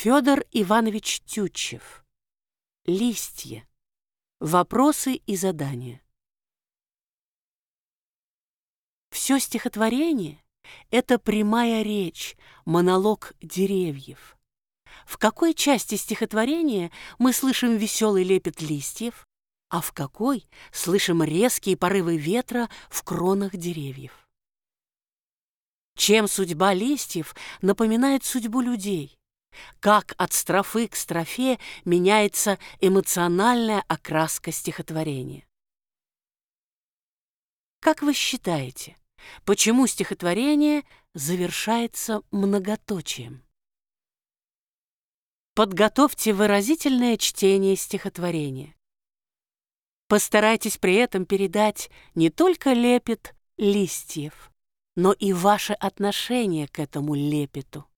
Федор Иванович Тютчев. Листья. Вопросы и задания. Все стихотворение — это прямая речь, монолог деревьев. В какой части стихотворения мы слышим веселый лепет листьев, а в какой слышим резкие порывы ветра в кронах деревьев? Чем судьба листьев напоминает судьбу людей? Как от строфы к строфе меняется эмоциональная окраска стихотворения? Как вы считаете, почему стихотворение завершается многоточием? Подготовьте выразительное чтение стихотворения. Постарайтесь при этом передать не только лепет листьев, но и ваше отношение к этому лепету.